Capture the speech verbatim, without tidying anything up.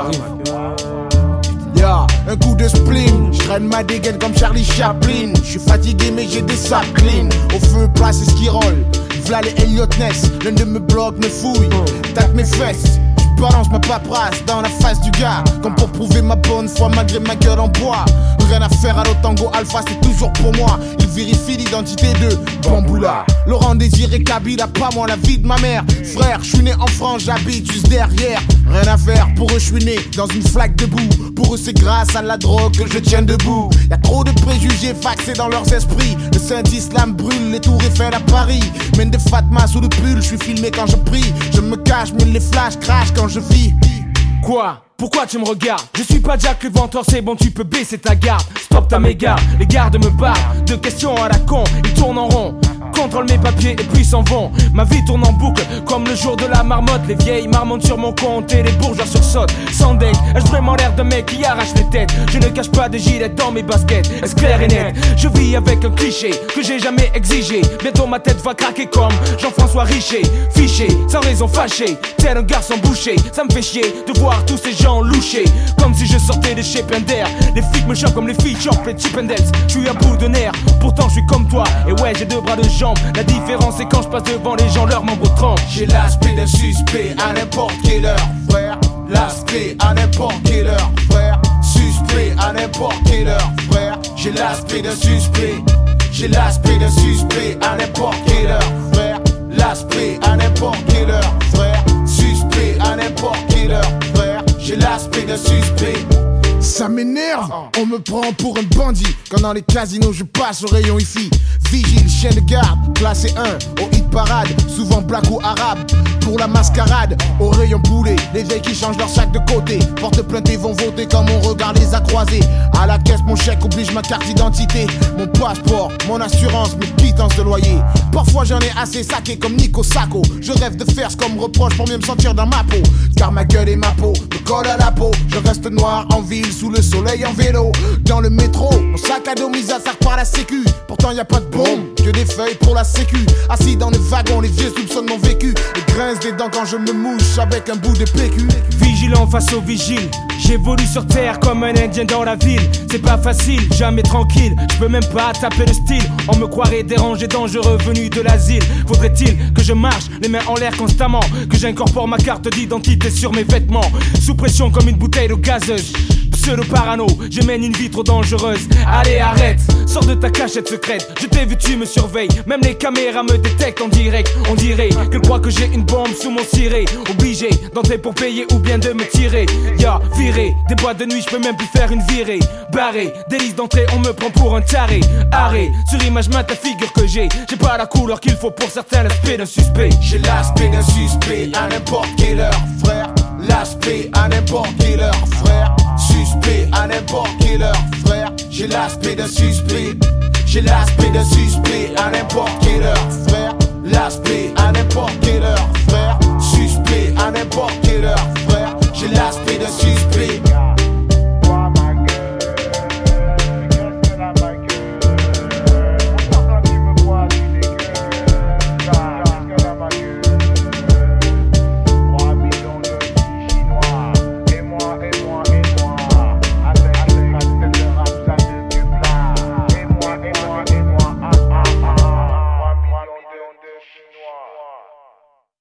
j'arrive. Yeah, un coup de spleen, je traîne ma dégaine comme Charlie Chaplin. Je suis fatigué mais j'ai des sacs clean. Au feu, place et ski roll. V'là les Elliot Ness, l'un de me bloque, me fouille. Tape mes fesses, je balance ma paperasse dans la face du gars. Comme pour prouver ma bonne foi malgré ma gueule en bois. Rien à faire à l'Otango Alpha, c'est toujours pour moi. Il vérifie l'identité de Bamboula. Laurent Désiré Kabila, pas moi la vie de ma mère. Frère, je suis né en France, j'habite juste derrière. Rien à faire, pour eux je suis né dans une flaque de boue. Pour eux c'est grâce à la drogue que je tiens debout. Y'a trop de préjugés faxés dans leurs esprits. Le Saint-Islam brûle les tours Eiffel à Paris. Mène des Fatma sous le pull, je suis filmé quand je prie. Je me cache, mais les flashs crachent quand je vis. Quoi? Pourquoi tu me regardes? Je suis pas Jack le venteur, c'est bon, tu peux baisser ta garde. Stop ta mégarde, les gardes me barrent. De questions à la con, ils tournent en rond. Contrôle mes papiers et puis s'en vont. Ma vie tourne en boucle comme le jour de la marmotte. Les vieilles marmontent sur mon compte et les bourgeois sursautent. Sans deck, ai-je vraiment l'air d'un mec qui arrache les têtes? Je ne cache pas de gilet dans mes baskets, est-ce clair et net? Je vis avec un cliché que j'ai jamais exigé. Bientôt ma tête va craquer comme Jean-François Richer. Fiché, sans raison fâché, tel un garçon bouché. Ça me fait chier de voir tous ces gens louchés. Comme si je sortais de chez Pender. Les flics me chopent comme les filles chopent les Chip and Dales. Je suis à bout de nerfs, pourtant je suis comme toi. Et ouais, j'ai deux bras de jambes. La différence c'est quand je passe devant les gens, leurs membres tremblent. J'ai l'aspect d'un suspect à n'importe quelle heure, frère. L'aspect à n'importe quelle heure, frère. Suspect à n'importe quelle heure, frère. J'ai l'aspect d'un suspect. J'ai l'aspect d'un suspect à n'importe quelle heure, frère. L'aspect à n'importe quelle heure, frère. Suspect à n'importe quelle heure, frère. J'ai l'aspect d'un suspect. Ça m'énerve, on me prend pour un bandit. Quand dans les casinos je passe au rayon Wi-Fi. Vigile, chien de garde, classé un au hit parade. Souvent black ou arabe, pour la mascarade. Au rayon poulet, les vieilles qui changent leur sac de côté. Porte plainte et vont voter quand mon regard les a croisés. À la caisse mon chèque oblige ma carte d'identité. Mon passeport, mon assurance, mes quittances de loyer. Parfois j'en ai assez saqué comme Nico Sacco. Je rêve de faire ce qu'on me reproche pour mieux me sentir dans ma peau. Car ma gueule et ma peau me collent à la peau. Je reste noir en ville, sous le soleil en vélo. Dans le métro, mon sac à dos mis à sac par la sécu. Pourtant y a pas de bombe, que des feuilles pour la sécu. Assis dans le wagon, les vieux soupçonnent mon vécu. Et grincent des dents quand je me mouche avec un bout de P Q. Vigilant face aux vigiles, j'évolue sur terre comme un indien dans la ville. C'est pas facile, jamais tranquille. Je peux même pas taper le style. On me croirait dérangé, dangereux, venu de l'asile. Faudrait-il que je marche les mains en l'air constamment, que j'incorpore ma carte d'identité sur mes vêtements. Sous pression comme une bouteille de gazeuse. Pseudo-parano, je mène une vie trop dangereuse. Allez arrête, sors de ta cachette secrète. Je t'ai vu, tu me surveilles. Même les caméras me détectent en direct. On dirait qu'elle croit que j'ai une bombe sous mon ciré. Obligé d'entrer pour payer ou bien de me tirer. Ya, viré, des boîtes de nuit, je peux même plus faire une virée. Barré, délice d'entrée, on me prend pour un taré. Arrêt, sur image mate la figure que j'ai. J'ai pas la couleur qu'il faut pour certains, l'aspect d'un suspect. J'ai l'aspect d'un suspect à n'importe quelle heure, frère. L'aspect à n'importe quelle heure, frère. Suspect à n'importe quelle heure, frère. J'ai l'aspect d'un suspect. J'ai l'aspect d'un suspect à n'importe quelle heure, frère. L'aspect à n'importe quelle heure,